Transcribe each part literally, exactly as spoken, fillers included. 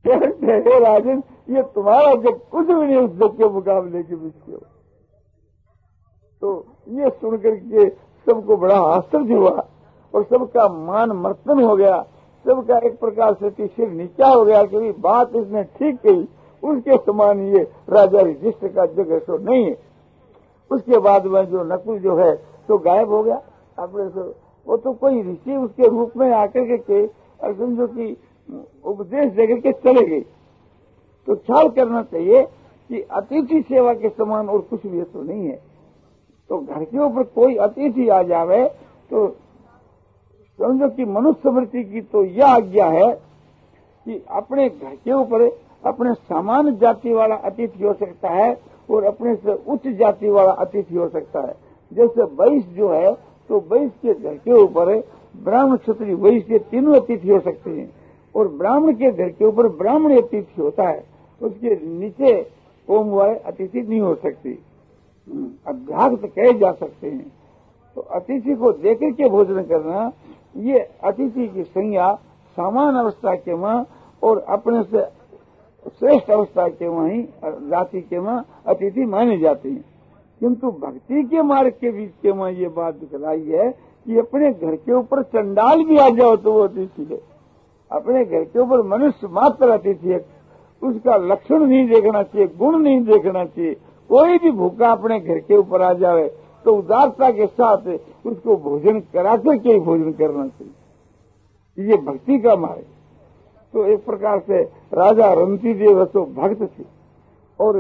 हे राजन, ये तुम्हारा जग कुछ भी नहीं उस जग के मुकाबले के बीच के। तो ये सुनकर के सबको बड़ा आश्चर्य हुआ और सबका मान मर्तन हो गया, सबका एक प्रकार से सिर नीचा हो गया कि भी बात इसने ठीक कही, उसके समान ये राजा युधिष्ठिर का जग सो नहीं है। उसके बाद में जो नकुल जो है तो गायब हो गया अपने से। वो तो कोई ऋषि उसके रूप में आकर के, के अर्जुन जो की उपदेश देकर के चले गए। तो ख्याल करना चाहिए कि अतिथि सेवा के समान और कुछ भी तो नहीं है। तो घर के ऊपर कोई अतिथि आ जावे तो समझो कि मनुष्य वृत्ति की तो यह आज्ञा है कि अपने घर के ऊपर अपने सामान्य जाति वाला अतिथि हो सकता है और अपने से उच्च जाति वाला अतिथि हो सकता है। जैसे वैश्य जो है तो वैश्य के घर के ऊपर ब्राह्मण क्षत्रिय वैश्य तीनों अतिथि हो सकते हैं और ब्राह्मण के घर के ऊपर ब्राह्मण अतिथि होता है, उसके नीचे ओम वाले अतिथि नहीं हो सकती। अभ्यास तो कहे जा सकते हैं। तो अतिथि को देकर के भोजन करना, ये अतिथि की संज्ञा सामान्य अवस्था के वहाँ और अपने से श्रेष्ठ अवस्था के वहीं जाति के वहाँ अतिथि माने जाते हैं। किंतु भक्ति के मार्ग के बीच के वहाँ ये बात दिखलाई है कि अपने घर के ऊपर चंडाल भी आ जाओ तो वो अतिथि है। अपने घर के ऊपर मनुष्य मात्र अतिथि है, उसका लक्षण नहीं देखना चाहिए, गुण नहीं देखना चाहिए। कोई भी भूखा अपने घर के ऊपर आ जाए तो उदारता के साथ उसको भोजन करा करके ही भोजन करना चाहिए। ये भक्ति का मार्ग। तो एक प्रकार से राजा रंती देव तो भक्त थे और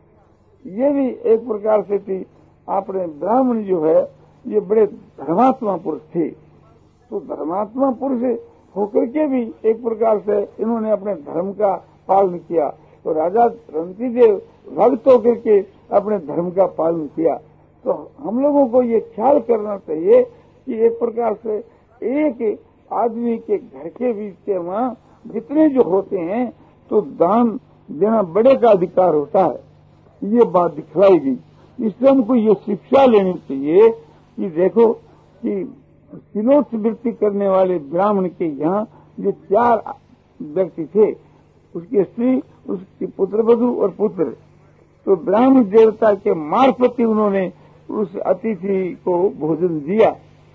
ये भी एक प्रकार से थी। आपने ब्राह्मण जो है ये बड़े धर्मात्मा पुरुष थे। तो धर्मात्मा पुरुष होकर के भी एक प्रकार से इन्होंने अपने धर्म का पालन किया। तो राजा रंती देव भक्त होकर के अपने धर्म का पालन किया। तो हम लोगों को ये ख्याल करना चाहिए कि एक प्रकार से एक आदमी के घर के बीच के वहाँ जितने जो होते हैं तो दान देना बड़े का अधिकार होता है। ये बात दिखलाई गई। इससे हमको ये शिक्षा लेनी चाहिए कि देखो कि सिलोच वृत्ति करने वाले ब्राह्मण के यहाँ जो चार व्यक्ति थे, उसकी स्त्री, उसकी पुत्रवधू और पुत्र, तो ब्राह्मण देवता के मार्फत ही उन्होंने उस अतिथि को भोजन दिया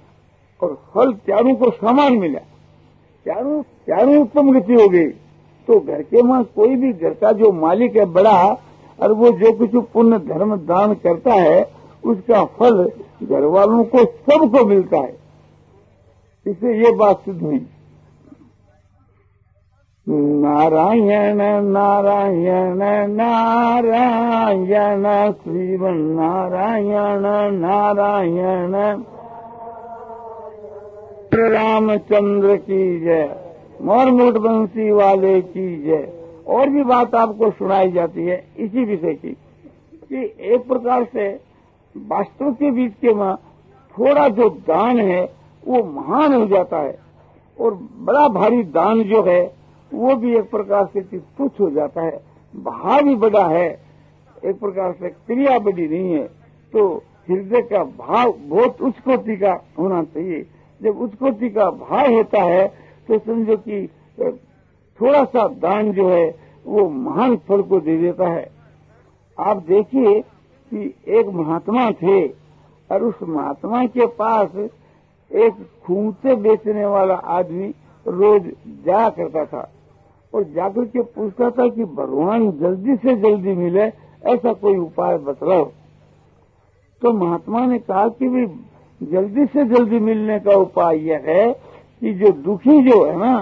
और फल चारों को समान मिला। चारों चारों उत्तम गति हो गई। तो घर के वहाँ कोई भी घर का जो मालिक है बड़ा और वो जो कुछ पुण्य धर्म दान करता है उसका फल घर वालों को सबको मिलता है। इससे ये बात सिद्ध हुई। नारायण नारायण नारायण श्रीमन नारायण नारायण रामचंद्र की जय, मोर मुकुट बंसी वाले की जय। और भी बात आपको सुनाई जाती है इसी विषय की कि एक प्रकार से वास्तव के बीच के वहाँ थोड़ा जो दान है वो महान हो जाता है और बड़ा भारी दान जो है वो भी एक प्रकार से तुच्छ हो जाता है। भाव भी बड़ा है, एक प्रकार से क्रिया बड़ी नहीं है। तो हृदय का भाव बहुत उच्च कोटि का होना चाहिए। जब उच्च कोटि का भाव होता है तो समझो कि थोड़ा सा दान जो है वो महान फल को दे देता है। आप देखिए कि एक महात्मा थे और उस महात्मा के पास एक खूंटे बेचने वाला आदमी रोज जाया करता था और जाकर के पूछता था कि भगवान जल्दी से जल्दी मिले, ऐसा कोई उपाय बतलाओ। तो महात्मा ने कहा कि भी जल्दी से जल्दी मिलने का उपाय यह है कि जो दुखी जो है ना,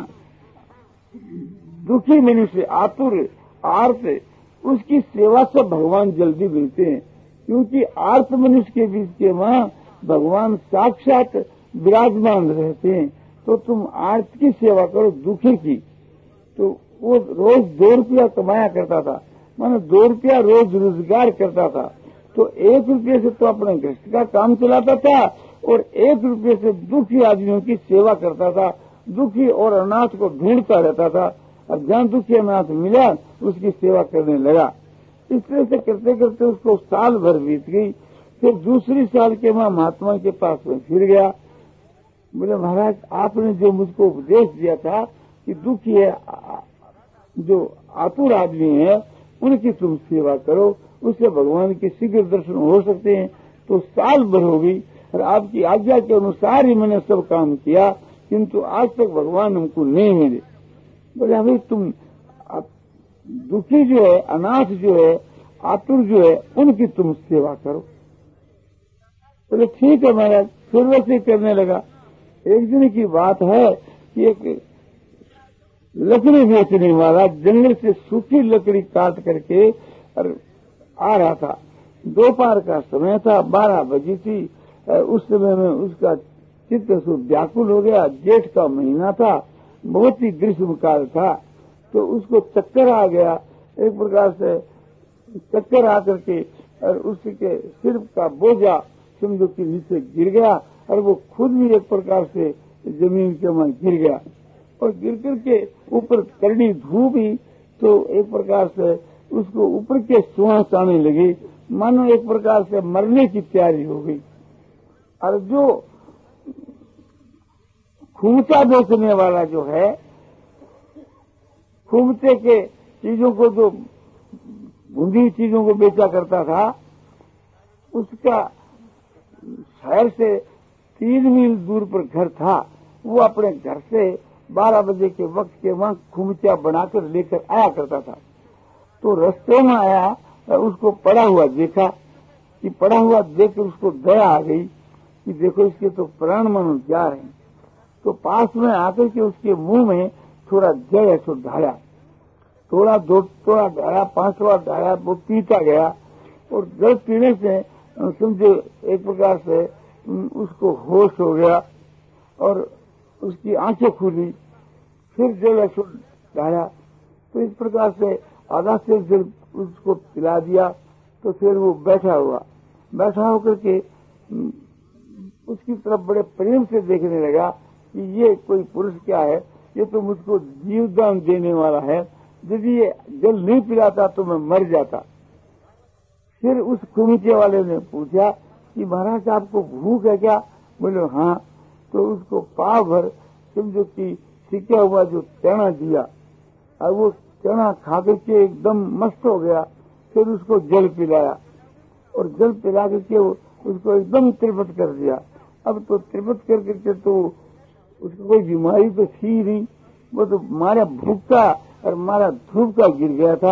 दुखी मनुष्य आतुर आर्त, उसकी सेवा से भगवान जल्दी मिलते हैं। क्योंकि आर्त मनुष्य के बीच के वहाँ भगवान साक्षात विराजमान रहते हैं। तो तुम आर्त की सेवा करो, दुखी की। तो वो रोज दो रुपया कमाया करता था, माने दो रुपया रोज रोजगार करता था। तो एक रुपये से तो अपने गृहस्थ का काम चलाता था और एक रुपये से दुखी आदमियों की सेवा करता था। दुखी और अनाथ को ढूंढता रहता था और जहाँ दुखी अनाथ मिला उसकी सेवा करने लगा। इस तरह से करते करते उसको साल भर बीत गई। फिर दूसरी साल के वहाँ महात्मा के पास में फिर गया। बोले महाराज आपने जो मुझको उपदेश दिया था कि दुखी है जो आतुर आदमी है उनकी तुम सेवा करो, उससे भगवान के शीघ्र दर्शन हो सकते हैं। तो साल भर हो गई और आपकी आज्ञा के अनुसार ही मैंने सब काम किया, किंतु आज तक भगवान हमको नहीं मिले। बोले भाई तुम दुखी जो है, अनाथ जो है, आतुर जो है, उनकी तुम सेवा करो। बोले ठीक है महाराज, फिर वैसे करने लगा। एक दिन की बात है कि एक लकड़ी बेचने वाला जंगल से सूखी लकड़ी काट करके आ रहा था। दोपहर का समय था, बारह बजी थी। उस समय में उसका चित्त व्याकुल हो गया। जेठ का महीना था, बहुत ही ग्रीष्म काल था, तो उसको चक्कर आ गया। एक प्रकार से चक्कर आकर के और उसके सिर का बोझा समझो कि नीचे गिर गया और वो खुद भी एक प्रकार से जमीन के वहां गिर गया और गिर करके ऊपर करड़ी धूप ही, तो एक प्रकार से उसको ऊपर के श्वास आने लगी, मानो एक प्रकार से मरने की तैयारी हो गई। और जो खूंचा बेचने वाला जो है, खूंचे के चीजों को, जो भूंगी चीजों को बेचा करता था, उसका शहर से तीन मील दूर पर घर था। वो अपने घर से बारह बजे के वक्त के वहां खूंचा बनाकर लेकर आया करता था। तो रास्ते में आया, उसको पड़ा हुआ देखा कि पड़ा हुआ देखकर उसको दया आ गई कि देखो इसके तो प्राण मनु जा रहे हैं। तो पास में आकर के उसके मुंह में थोड़ा जल ऐसो ढाया, थोड़ा दो थोड़ा ढाया, पांचवा ढाया, वो पीता गया और जल पीने से समझो एक प्रकार से उसको होश हो गया और उसकी आंखें खुली। फिर जल ऐसो ढाया, तो इस प्रकार से आधा से जल उसको पिला दिया। तो फिर वो बैठा हुआ बैठा होकर के उसकी तरफ बड़े प्रेम से देखने लगा कि ये कोई पुरुष क्या है, ये तो मुझको जीवदान देने वाला है, यदि ये जल नहीं पिलाता तो मैं मर जाता। फिर उस कुमीचे वाले ने पूछा कि महाराज आपको भूख है क्या? बोले हाँ। तो उसको पाव भर समझो कि सिका हुआ जो चना दिया और वो चना खा करके एकदम मस्त हो गया। फिर उसको जल पिलाया और जल पिला करके उसको एकदम त्रिपट कर दिया। अब तो त्रिपट कर करके तो उसको कोई बीमारी तो थी नहीं, वो तो मारा भूखा और मारा धूप का गिर गया था।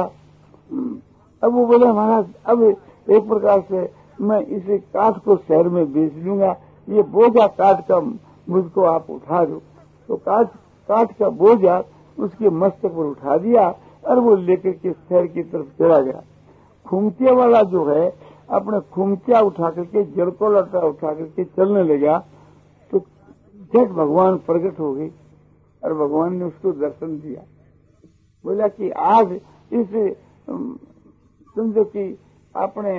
अब वो बोले महाराज अब एक प्रकार से मैं इसे काठ को शहर में बेच लूंगा, ये बोझा काठ का मुझको आप उठा दो। तो काठ काठ का बोझा उसके मस्तक पर उठा दिया और वो लेकर के शहर की तरफ चला गया। खुमचे वाला जो है अपने खुमचा उठा करके जड़ को लटा उठा करके चलने लगा, तो झट भगवान प्रकट हो गई और भगवान ने उसको दर्शन दिया। बोला कि आज इस समझो कि आपने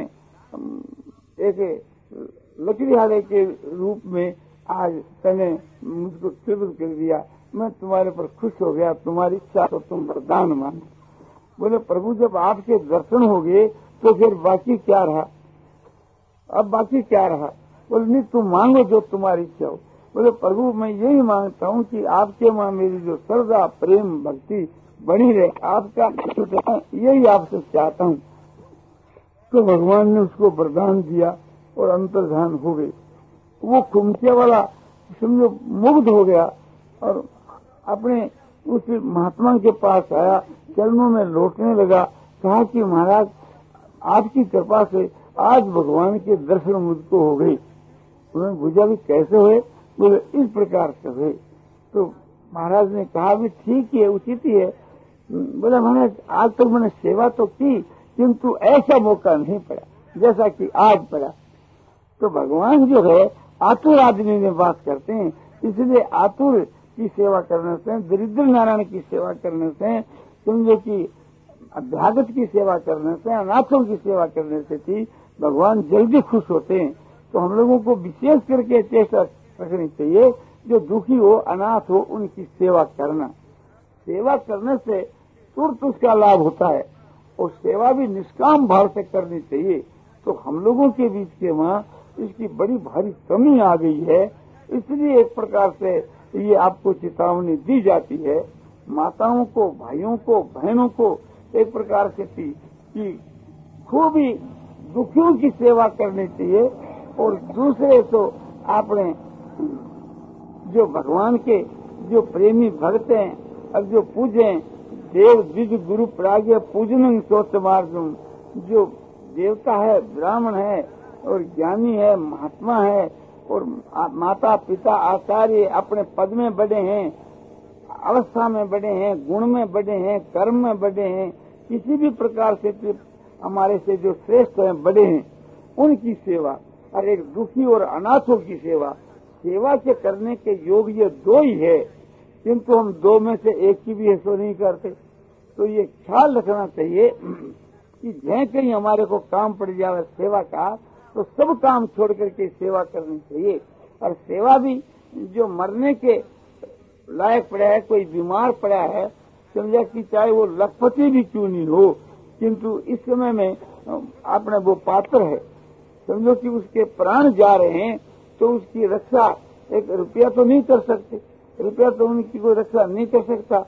एक लकड़ीहारे के रूप में आज तने मुझको त्रिपुत कर दिया, मैं तुम्हारे पर खुश हो गया, तुम्हारी इच्छा तो तुम वरदान मानो। बोले प्रभु जब आपके दर्शन हो गए तो फिर बाकी क्या रहा? अब बाकी क्या रहा? बोले नहीं तुम मांगो जो तुम्हारी इच्छा हो। बोले प्रभु मैं यही मांगता हूँ कि आपके माँ मेरी जो श्रद्धा प्रेम भक्ति बनी रहे, आपका यही आपसे चाहता हूँ। तो भगवान ने उसको वरदान दिया और अंतर्धान हो गई। वो खुमचे वाला समझो मुग्ध हो गया और अपने उस महात्मा के पास आया, चरणों में लौटने लगा, कहा कि महाराज आपकी कृपा से आज भगवान के दर्शन मुझको हो गई। उन्होंने पूछा भी कैसे हुए? बोले इस प्रकार से हुए। तो महाराज ने कहा भी ठीक ही है, उचित ही है। बोला महाराज आज तक मैंने सेवा तो की किंतु ऐसा मौका नहीं पड़ा जैसा कि आज पड़ा। तो भगवान जो है आतुर आदमी में बात करते हैं, इसलिए आतुर की सेवा करने से, दरिद्र नारायण की सेवा करने से, समझो कि अभ्यागत की सेवा करने से, अनाथों की सेवा करने से थी भगवान जल्दी खुश होते हैं। तो हम लोगों को विशेष करके चेष्टा रखनी चाहिए, जो दुखी हो अनाथ हो उनकी सेवा करना। सेवा करने से तुरंत उसका लाभ होता है और सेवा भी निष्काम भाव से करनी चाहिए। तो हम लोगों के बीच के वहाँ इसकी बड़ी भारी कमी आ गई है, इसलिए एक प्रकार से ये आपको चेतावनी दी जाती है माताओं को, भाइयों को, बहनों को एक प्रकार से थी कि खूब ही दुखियों की सेवा करनी चाहिए। और दूसरे तो आपने जो भगवान के जो प्रेमी भक्त हैं और जो पूजे देव द्विज गुरु प्राज्ञ पूजन सोचमार्गम, जो देवता है, ब्राह्मण है और ज्ञानी है, महात्मा है और माता पिता आचार्य अपने पद में बड़े हैं, अवस्था में बड़े हैं, गुण में बड़े हैं, कर्म में बड़े हैं, किसी भी प्रकार से हमारे से जो श्रेष्ठ हैं, बड़े हैं, उनकी सेवा और एक दुखी और अनाथों की सेवा, सेवा के करने के योग ये दो ही है, किंतु हम दो में से एक की भी ऐसा नहीं करते। तो ये ख्याल रखना चाहिए कि जहाँ कहीं हमारे को काम पड़ जाए सेवा का, तो सब काम छोड़ करके सेवा करनी चाहिए। और सेवा भी जो मरने के लायक पड़ा है, कोई बीमार पड़ा है, समझा कि चाहे वो लखपति भी क्यों नहीं हो, किंतु इस समय में आपने वो पात्र है, समझो कि उसके प्राण जा रहे हैं, तो उसकी रक्षा एक रुपया तो नहीं कर सकते, रुपया तो उनकी कोई रक्षा नहीं कर सकता,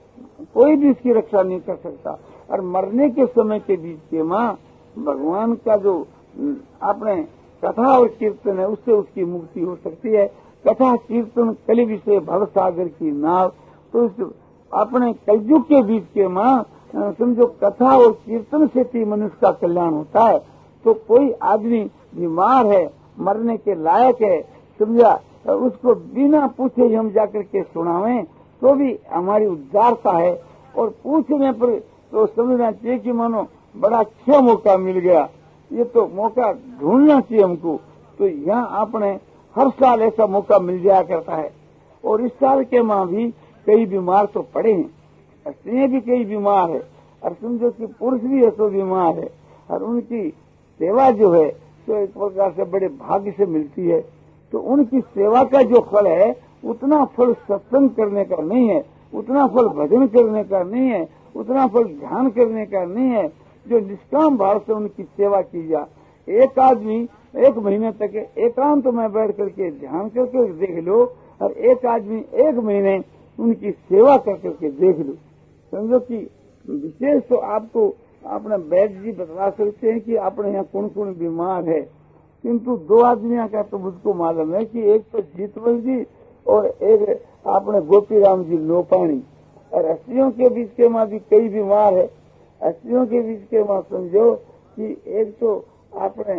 कोई भी उसकी रक्षा नहीं कर सकता। और मरने के समय के बीच के माँ भगवान का जो आपने कथा और कीर्तन है, उससे उसकी मुक्ति हो सकती है। कथा कीर्तन कलि विषय भव सागर की नाव, तो इस अपने कलयुग के बीच के माँ समझो कथा और कीर्तन से ही मनुष्य का कल्याण होता है। तो कोई आदमी बीमार है, मरने के लायक है, समझा, उसको बिना पूछे हम जाकर के सुनावें तो भी हमारी उदारता है। और पूछने पर तो समझना चाहिए कि मानो बड़ा अच्छा मौका मिल गया, ये तो मौका ढूंढना चाहिए हमको। तो यहाँ आपने हर साल ऐसा मौका मिल जाया करता है। और इस साल के माँ भी कई बीमार तो पड़े हैं, स्त्रियां भी कई बीमार है, और समझो कि पुरुष भी है तो बीमार है, और उनकी सेवा जो है तो एक प्रकार से बड़े भाग्य से मिलती है। तो उनकी सेवा का जो फल है, उतना फल सत्संग करने का नहीं है, उतना फल भजन करने का नहीं है, उतना फल ध्यान करने का नहीं है, जो निष्काम भाव से उनकी सेवा की जाए। एक आदमी एक महीने तक एकांत में बैठ करके ध्यान करके देख लो, और एक आदमी एक महीने उनकी सेवा कर करके देख लो, समझो कि विशेष तो आपको अपने वैद्य जी बता सकते हैं कि अपने यहाँ कौन कौन बीमार है। किंतु दो आदमियों का तो मुझको मालूम है कि एक तो जीतवल जी और एक अपने गोपी राम जी लोपाणी। और अस्थियों के बीच के माँ भी कई बीमार है। अस्थियों के बीच के माँ समझो कि एक तो अपने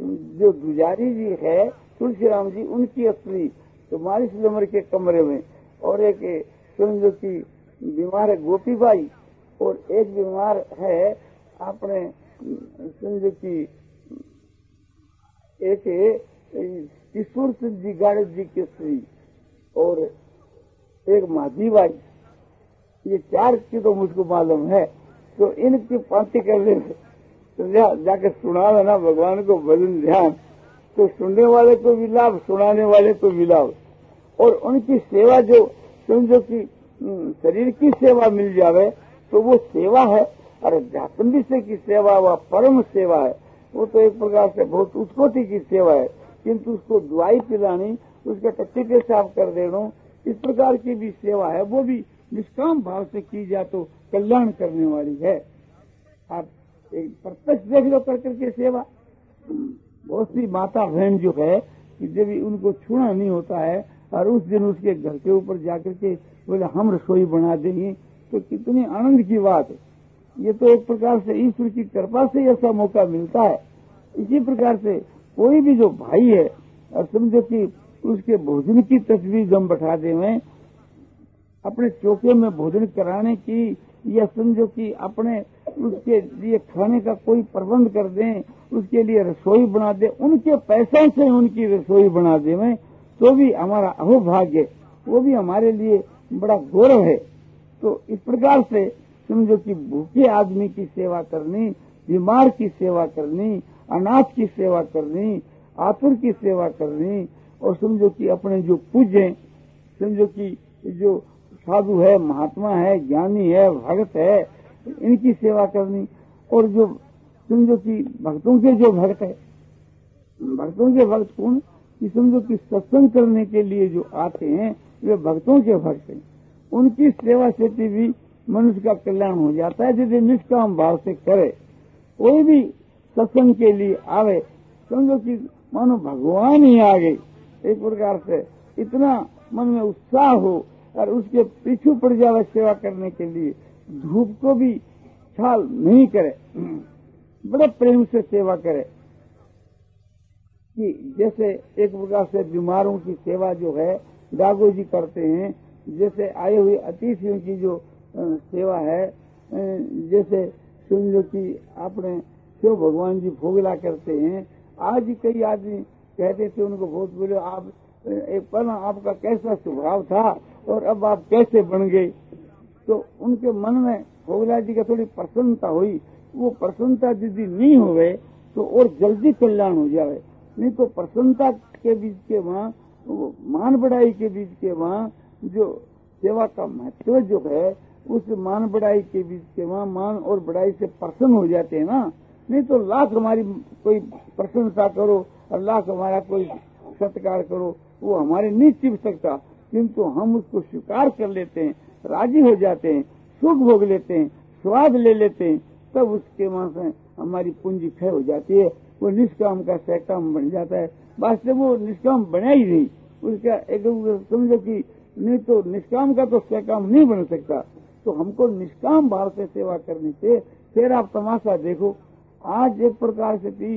जो दुजारी जी है तुलसी राम जी, उनकी अस्त्री तो बाईस नंबर के कमरे में, और एक समझो कि बीमार है गोपी बाई, और एक बीमार है अपने समझो कि एक किशोर सिंह जी गाड़े जी की स्त्री, और एक माधी बाई। ये चार की तो मुझको मालूम है। तो इनकी पांति कर ले तो जा, जाकर सुना लेना भगवान को भजन ध्यान, तो सुनने वाले को भी लाभ, सुनाने वाले को भी लाभ। और उनकी सेवा जो समझो कि शरीर की सेवा मिल जावे तो वो सेवा है, और झाकंडी से की सेवा वह परम सेवा है। वो तो एक प्रकार से बहुत उत्कोटि की सेवा है, किंतु उसको दवाई पिलानी, उसका टट्टी पेशाब कर देना, इस प्रकार की भी सेवा है, वो भी निष्काम भाव से की जाए तो कल्याण करने वाली है। आप एक प्रत्यक्ष देख लो कर करके सेवा। बहुत सी माता बहन जो है कि जब उनको छूना नहीं होता है, और उस दिन उसके घर के ऊपर जाकर के बोले हम रसोई बना देंगे, तो कितनी आनंद की बात है। ये तो एक प्रकार से ईश्वर की कृपा से ऐसा मौका मिलता है। इसी प्रकार से कोई भी जो भाई है, और समझो कि उसके भोजन की तस्वीर हम बैठा दें, अपने चौके में भोजन कराने की, या समझो कि अपने उसके लिए खाने का कोई प्रबंध कर दें, उसके लिए रसोई बना दें, उनके पैसे से उनकी रसोई बना दें, तो भी हमारा अहोभाग्य, वो भी हमारे लिए बड़ा गौरव है। तो इस प्रकार से समझो कि भूखे आदमी की सेवा करनी, बीमार की सेवा करनी, अनाथ की सेवा करनी, आतुर की सेवा करनी, और समझो कि अपने जो पूज्य, समझो कि जो साधु है, महात्मा है, ज्ञानी है, भक्त है, इनकी सेवा करनी। और जो समझो कि भक्तों के जो भक्त है, भक्तों के भक्त कौन कि समझो कि सत्संग करने के लिए जो आते हैं वे भक्तों के भक्त हैं। उनकी सेवा से भी मनुष्य का कल्याण हो जाता है यदि निष्काम भाव से करे। कोई भी सत्संग के लिए आवे, समझो कि मानो भगवान ही आ गए, एक प्रकार से इतना मन में उत्साह हो और उसके पीछू पड़ जावे सेवा करने के लिए, धूप को भी छाल नहीं करे, बड़े प्रेम से सेवा करे। कि जैसे एक प्रकार से बीमारों की सेवा जो है दागो जी करते हैं, जैसे आए हुए अतिथियों की जो सेवा है, जैसे समझो कि आपने शिव भगवान जी भोगला करते हैं। आज कई आदमी कहते थे उनको बहुत बोले, आप एक पल आपका कैसा स्वभाव था और अब आप कैसे बन गए। तो उनके मन में भोगला जी का थोड़ी प्रसन्नता हुई। वो प्रसन्नता यदि नहीं हुए तो और जल्दी कल्याण हो जाए, नहीं तो प्रसन्नता के बीच के वहाँ मान बढ़ाई के बीच के वहाँ जो सेवा का महत्व जो है, उस मान बढ़ाई के बीच के वहाँ मान और बढ़ाई से प्रसन्न हो जाते हैं ना। नहीं तो लाख हमारी कोई प्रशंसा करो और लाख हमारा कोई सत्कार करो, वो हमारे नहीं चिप सकता, किंतु हम उसको स्वीकार कर लेते हैं, राजी हो जाते हैं, सुख भोग लेते हैं, स्वाद ले लेते हैं, तब उसके वहां से हमारी पूंजी क्षय हो जाती है। वो निष्काम का सहकाम बन जाता है। वास्तव वो निष्काम बना ही नहीं, उसका एक समझो कि नहीं तो निष्काम का तो सहकाम नहीं बन सकता। तो हमको निष्काम भाव से सेवा करनी चाहिए। फिर आप तमाशा देखो, आज एक प्रकार से थी,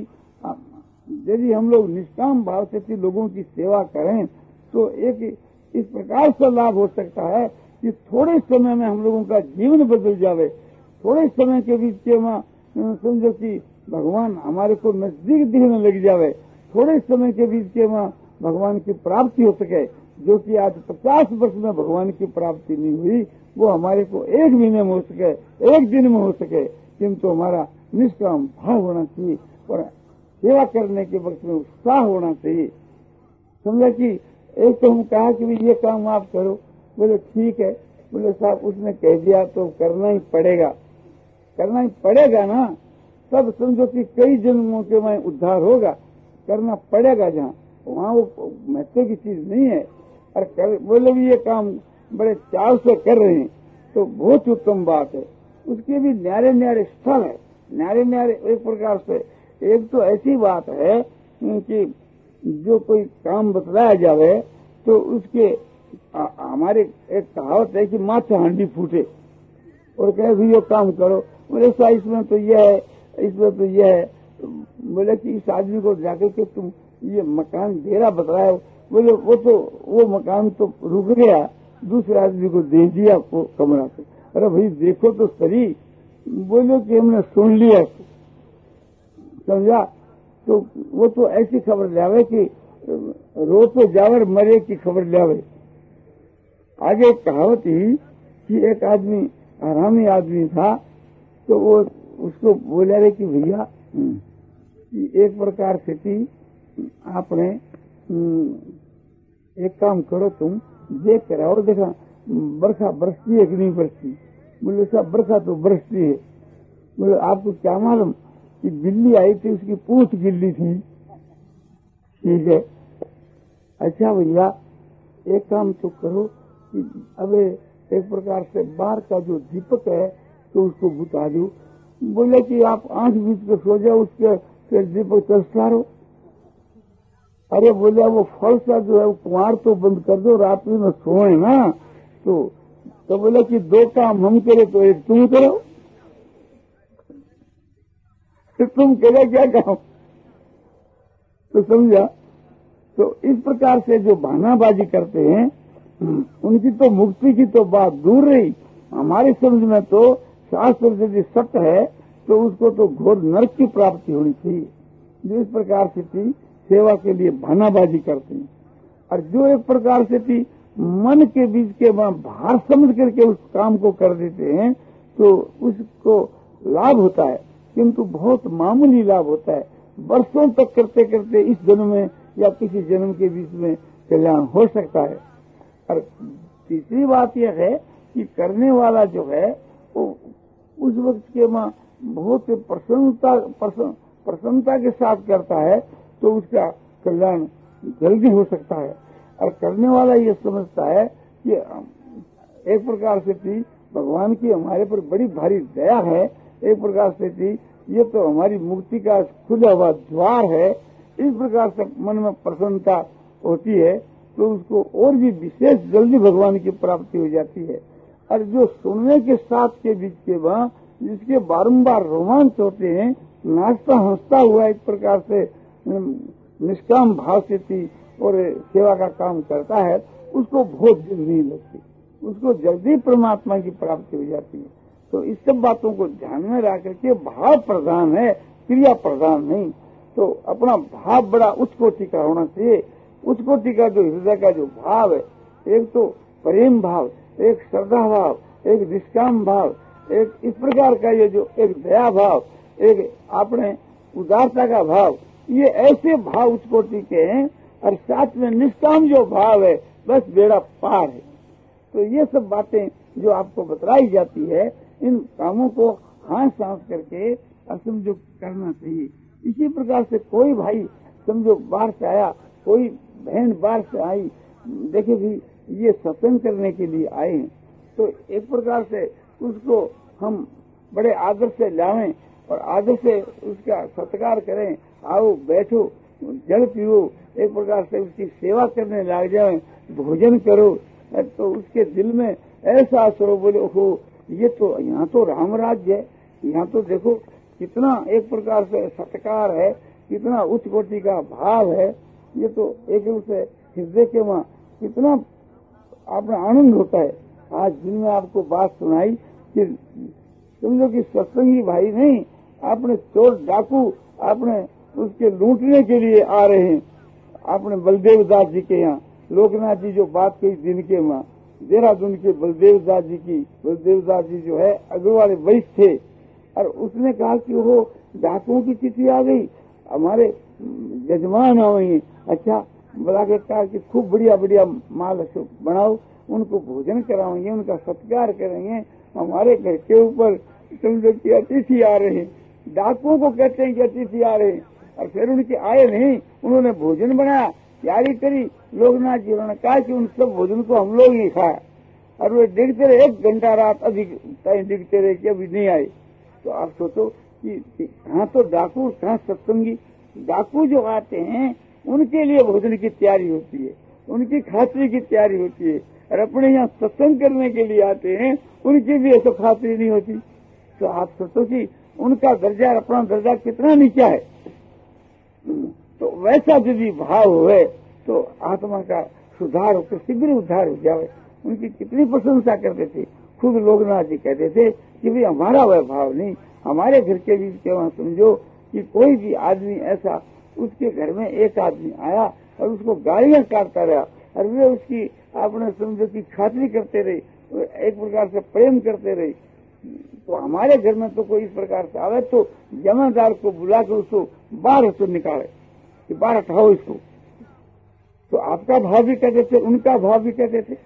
यदि हम लोग निष्काम भाव से थी लोगों की सेवा करें तो एक इस प्रकार से लाभ हो सकता है कि थोड़े समय में हम लोगों का जीवन बदल जावे। थोड़े समय के बीच में समझो कि भगवान हमारे को नजदीक दिखने लग जावे। थोड़े समय के बीच के वहाँ भगवान की प्राप्ति हो सके, जो कि आज पचास वर्ष में भगवान की प्राप्ति नहीं हुई, वो हमारे को एक महीने में हो सके, एक दिन में हो सके, किंतु हमारा निष्काम भाव होना चाहिए और सेवा करने के वक्त में उत्साह होना चाहिए। समझा कि एक तो हम कहा कि ये काम आप करो, बोले ठीक है, बोले साहब उसने कह दिया तो करना ही पड़ेगा, करना ही पड़ेगा ना। तब समझो कि कई जन्मों के वहाँ उद्धार होगा, करना पड़ेगा। जहाँ वहाँ वो महत्व की चीज नहीं है। और कर, बोले भी ये काम बड़े चाव से कर रहे हैं तो बहुत उत्तम बात है। उसके भी न्यारे न्यारे स्थल है, न्यारे न्यारे एक प्रकार से। एक तो ऐसी बात है कि जो कोई काम बतलाया जावे तो उसके आ, हमारे एक कहावत है कि माथे हांडी फूटे और कहे भी ये काम करो, बोले ऐसा इसमें तो यह है, इसमें तो यह है। बोले कि इस आदमी को जाकर के तुम ये मकान डेरा बतलाए, बोले वो तो वो मकान तो रुक गया, दूसरे आदमी को दे दिया वो कमरा से। अरे भाई देखो तो सही, बोलो कि हमने सुन लिया, समझा। तो वो तो ऐसी खबर लावे कि रो तो जावर मरे की खबर लावे। आगे एक कहावत ही कि एक आदमी हरामी आदमी था, तो वो उसको बोला रहे कि भैया एक प्रकार से थी, आपने एक काम करो, तुम देख कर और देखा बरखा बरसती है कि नहीं बरसती। बोले साहब बरखा तो बरसती है। बोले आपको क्या मालूम कि बिल्ली आई थी, उसकी पूंछ गिल्ली थी। ठीक है, अच्छा भैया एक काम तो करो कि अब एक प्रकार से बाहर का जो दीपक है तो उसको बुता दो। बोले कि आप आंख बीच के सो जाओ, उसके फिर दीपक चलता रहो। अरे बोले वो फल सा जो है वो कुंवार तो बंद कर दो, रात में सोए ना। तो तो बोले कि दो काम हम करे तो एक तुम करो। तो तुम करे क्या काम, तो समझा। तो इस प्रकार से जो बहानाबाजी करते हैं उनकी तो मुक्ति की तो बात दूर रही। हमारी समझ में तो शास्त्र यदि सत्य है तो उसको तो घोर नरक की प्राप्ति होनी चाहिए। जो इस प्रकार से थी सेवा के लिए बहानाबाजी करते हैं, और जो एक प्रकार से थी मन के बीच के वहां भार समझ करके उस काम को कर देते हैं तो उसको लाभ होता है, किंतु बहुत मामूली लाभ होता है। वर्षों तक करते करते इस जन्म में या किसी जन्म के बीच में कल्याण हो सकता है। और तीसरी बात यह है कि करने वाला जो है वो उस वक्त के वहाँ बहुत प्रसन्नता प्रसन्नता के साथ करता है तो उसका कल्याण जल्दी हो सकता है। और करने वाला ये समझता है कि एक प्रकार से थी भगवान की हमारे पर बड़ी भारी दया है, एक प्रकार से थी ये तो हमारी मुक्ति का खुला हुआ द्वार है। इस प्रकार से मन में प्रसन्नता होती है तो उसको और भी विशेष जल्दी भगवान की प्राप्ति हो जाती है। और जो सुनने के साथ के बीच के वहाँ जिसके बारंबार रोमांच होते हैं, नाचता हंसता हुआ एक प्रकार से निष्काम भाव से थी और सेवा का काम करता है, उसको बहुत दिल नहीं लगती, उसको जल्दी परमात्मा की प्राप्ति हो जाती है। तो इस सब बातों को ध्यान में रख करके भाव प्रधान है, क्रिया प्रधान नहीं। तो अपना भाव बड़ा उच्च कोटि का होना चाहिए। उच्च कोटि का जो हृदय का जो भाव है, एक तो प्रेम भाव, एक श्रद्धा भाव, एक निष्काम भाव, एक इस प्रकार का ये जो एक दया भाव, एक अपने उदारता का भाव, ये ऐसे भाव उच्च कोटि के हैं। और साथ में निष्काम जो भाव है, बस बेड़ा पार है। तो ये सब बातें जो आपको बतलाई जाती है, इन कामों को हाथ सांस करके समझो करना चाहिए। इसी प्रकार से कोई भाई समझो बाहर से आया, कोई बहन बाहर से आई, देखे भी ये सत्संग करने के लिए आए हैं, तो एक प्रकार से उसको हम बड़े आदर से लावें और आदर से उसका सत्कार करें। आओ बैठो, जल पियो, एक प्रकार से उसकी सेवा करने लग जाए, भोजन करो, तो उसके दिल में ऐसा असर हो, बोले ओहो ये तो यहाँ तो राम राज्य है, यहाँ तो देखो कितना एक प्रकार से सत्कार है, कितना उच्च कोटि का भाव है। ये तो एक रूप से हृदय के वहाँ कितना अपना आनंद होता है। आज दिन में आपको बात सुनाई कि समझो कि सत्संगी भाई नहीं, आपने चोर डाकू आपने उसके लूटने के लिए आ रहे हैं। आपने बलदेव दास जी के यहाँ, लोकनाथ जी जो बात कही दिन के वहाँ देहरादून के बलदेव दास जी की, बलदेव दास जी जो है अग्रवाल वैश्य थे, और उसने कहा कि वो डाकुओं की चिट्ठी आ गई, हमारे यजमान आए। अच्छा बुला के कहा कि खूब बढ़िया बढ़िया माल बनाओ, उनको भोजन कराएंगे, उनका सत्कार करेंगे, हमारे घर के ऊपर समझो कि अतिथि आ रहे हैं। डाकुओं को कहते हैं कि अतिथि आ रहे हैं, और फिर उनके आए नहीं, उन्होंने भोजन बनाया, तैयारी करी। लोकनाथ जी उन्होंने कहा कि उन सब भोजन को हम लोग ही खाए, और वे देखते रहे एक घंटा रात अधिक दिखते रहे कि अभी नहीं आए। तो आप सोचो कि कहाँ तो डाकू, कहाँ सत्संगी। डाकू जो आते हैं उनके लिए भोजन की तैयारी होती है, उनकी खातरी की तैयारी होती है, और अपने यहाँ सत्संग करने के लिए आते हैं उनकी भी ऐसा खातरी नहीं होती। तो आप सोचो कि उनका दर्जा अपना दर्जा कितना नीचा है। तो वैसा यदि भाव हुए तो आत्मा का सुधार होकर शीघ्र उद्धार हो जाए। उनकी कितनी प्रशंसा करते थे। खुद लोकनाथ जी कहते थे कि भाई हमारा वह भाव नहीं, हमारे घर के बीच के वहाँ समझो कि कोई भी आदमी ऐसा, उसके घर में एक आदमी आया और उसको गालियां काटता रहा, और वे उसकी आपने समझो की खातरी करते रहे, एक प्रकार से प्रेम करते रहे। तो हमारे घर में तो कोई इस प्रकार से आवे तो जमादार को बुला कर उसको बाहर से निकाले कि बाहर हटाओ इसको। तो आपका भाव भी कहते थे, उनका भाव भी कहते थे।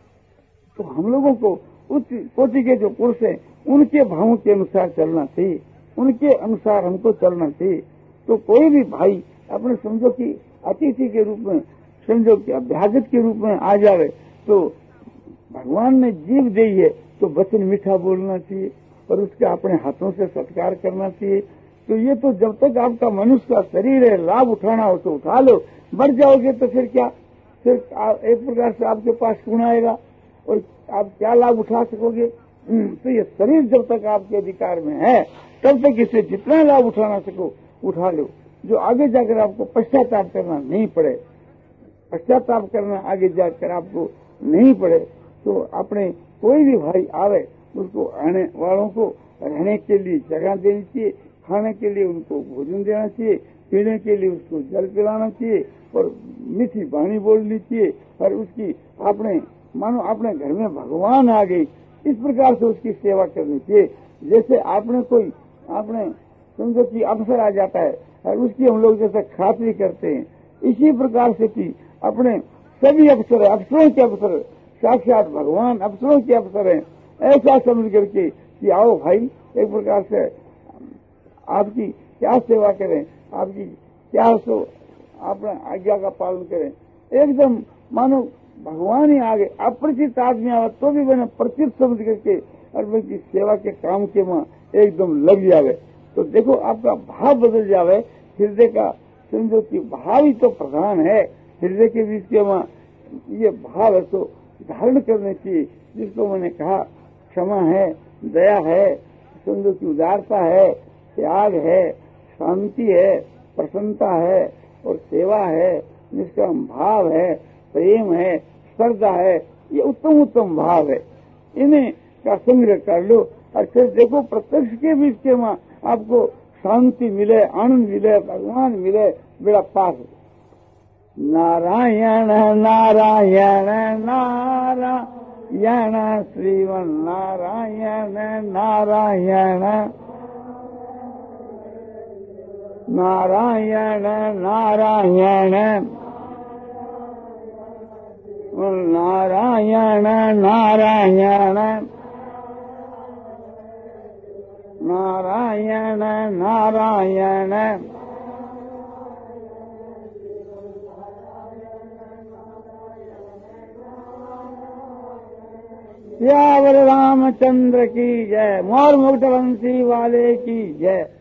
तो हम लोगों को उच्च कोटि के जो पुरुष हैं उनके भावों के अनुसार चलना चाहिए, उनके अनुसार हमको चलना चाहिए। तो कोई भी भाई अपने समझो कि अतिथि के रूप में, समझो कि अभ्यागत के रूप में आ जावे, तो भगवान ने जीव दी है तो वचन मीठा बोलना चाहिए और उसका अपने हाथों से सत्कार करना चाहिए। तो ये तो जब तक आपका मनुष्य का शरीर है, लाभ उठाना हो तो उठा लो, मर जाओगे तो फिर क्या, फिर एक प्रकार से आपके पास कौन आएगा और आप क्या लाभ उठा सकोगे। तो ये शरीर जब तक आपके अधिकार में है तब तक इसे जितना लाभ उठाना सको उठा लो, जो आगे जाकर आपको पश्चाताप करना नहीं पड़े, पश्चाताप करना आगे जाकर आपको नहीं पड़े। तो अपने कोई भी भाई आवे उसको आने वालों को रहने के लिए जगह देनी चाहिए, खाने के लिए उनको भोजन देना चाहिए, पीने के लिए उसको जल पिलाना चाहिए और मीठी वाणी बोलनी चाहिए, और उसकी अपने मानो अपने घर में भगवान आ गई इस प्रकार से उसकी सेवा करनी चाहिए। जैसे आपने कोई आपने समझो कि अफसर आ जाता है और उसकी हम लोग जैसे खातरी करते हैं, इसी प्रकार से कि अपने सभी अफसर अफसरों के अफसर साक्षात भगवान अफसरों के अफसर हैं, ऐसा समझ करके कि आओ भाई एक प्रकार से आपकी क्या सेवा करें, आपकी क्या सो अपने आज्ञा का पालन करें। एकदम मानो भगवान ही आगे अपरिचित आदमी आवे तो भी मैंने परिचित समझ करके और उनकी सेवा के काम के वहाँ एकदम लग जावे। तो देखो आपका भाव बदल जावे, हृदय का समझो कि भाव ही तो प्रधान है। हृदय के बीच के वहाँ ये भाव है तो धारण करने चाहिए, जिसको मैंने कहा क्षमा है, दया है, समझो की उदारता है, त्याग है, शांति है, प्रसन्नता है और सेवा है, निष्काम भाव है, प्रेम है, श्रद्धा है। ये उत्तम उत्तम भाव है, इन्हें का संग्रह कर लो और फिर देखो प्रत्यक्ष के बीच के वहाँ आपको शांति मिले, आनंद मिले, भगवान मिले, बेड़ा पास। नारायण नारायण नारायण श्रीमन नारायण नारायण नारायण नारायण नारायण नारायण नारायण नारायण सियावर रामचंद्र की जय, मोर मुकुटवंशी वाले की जय।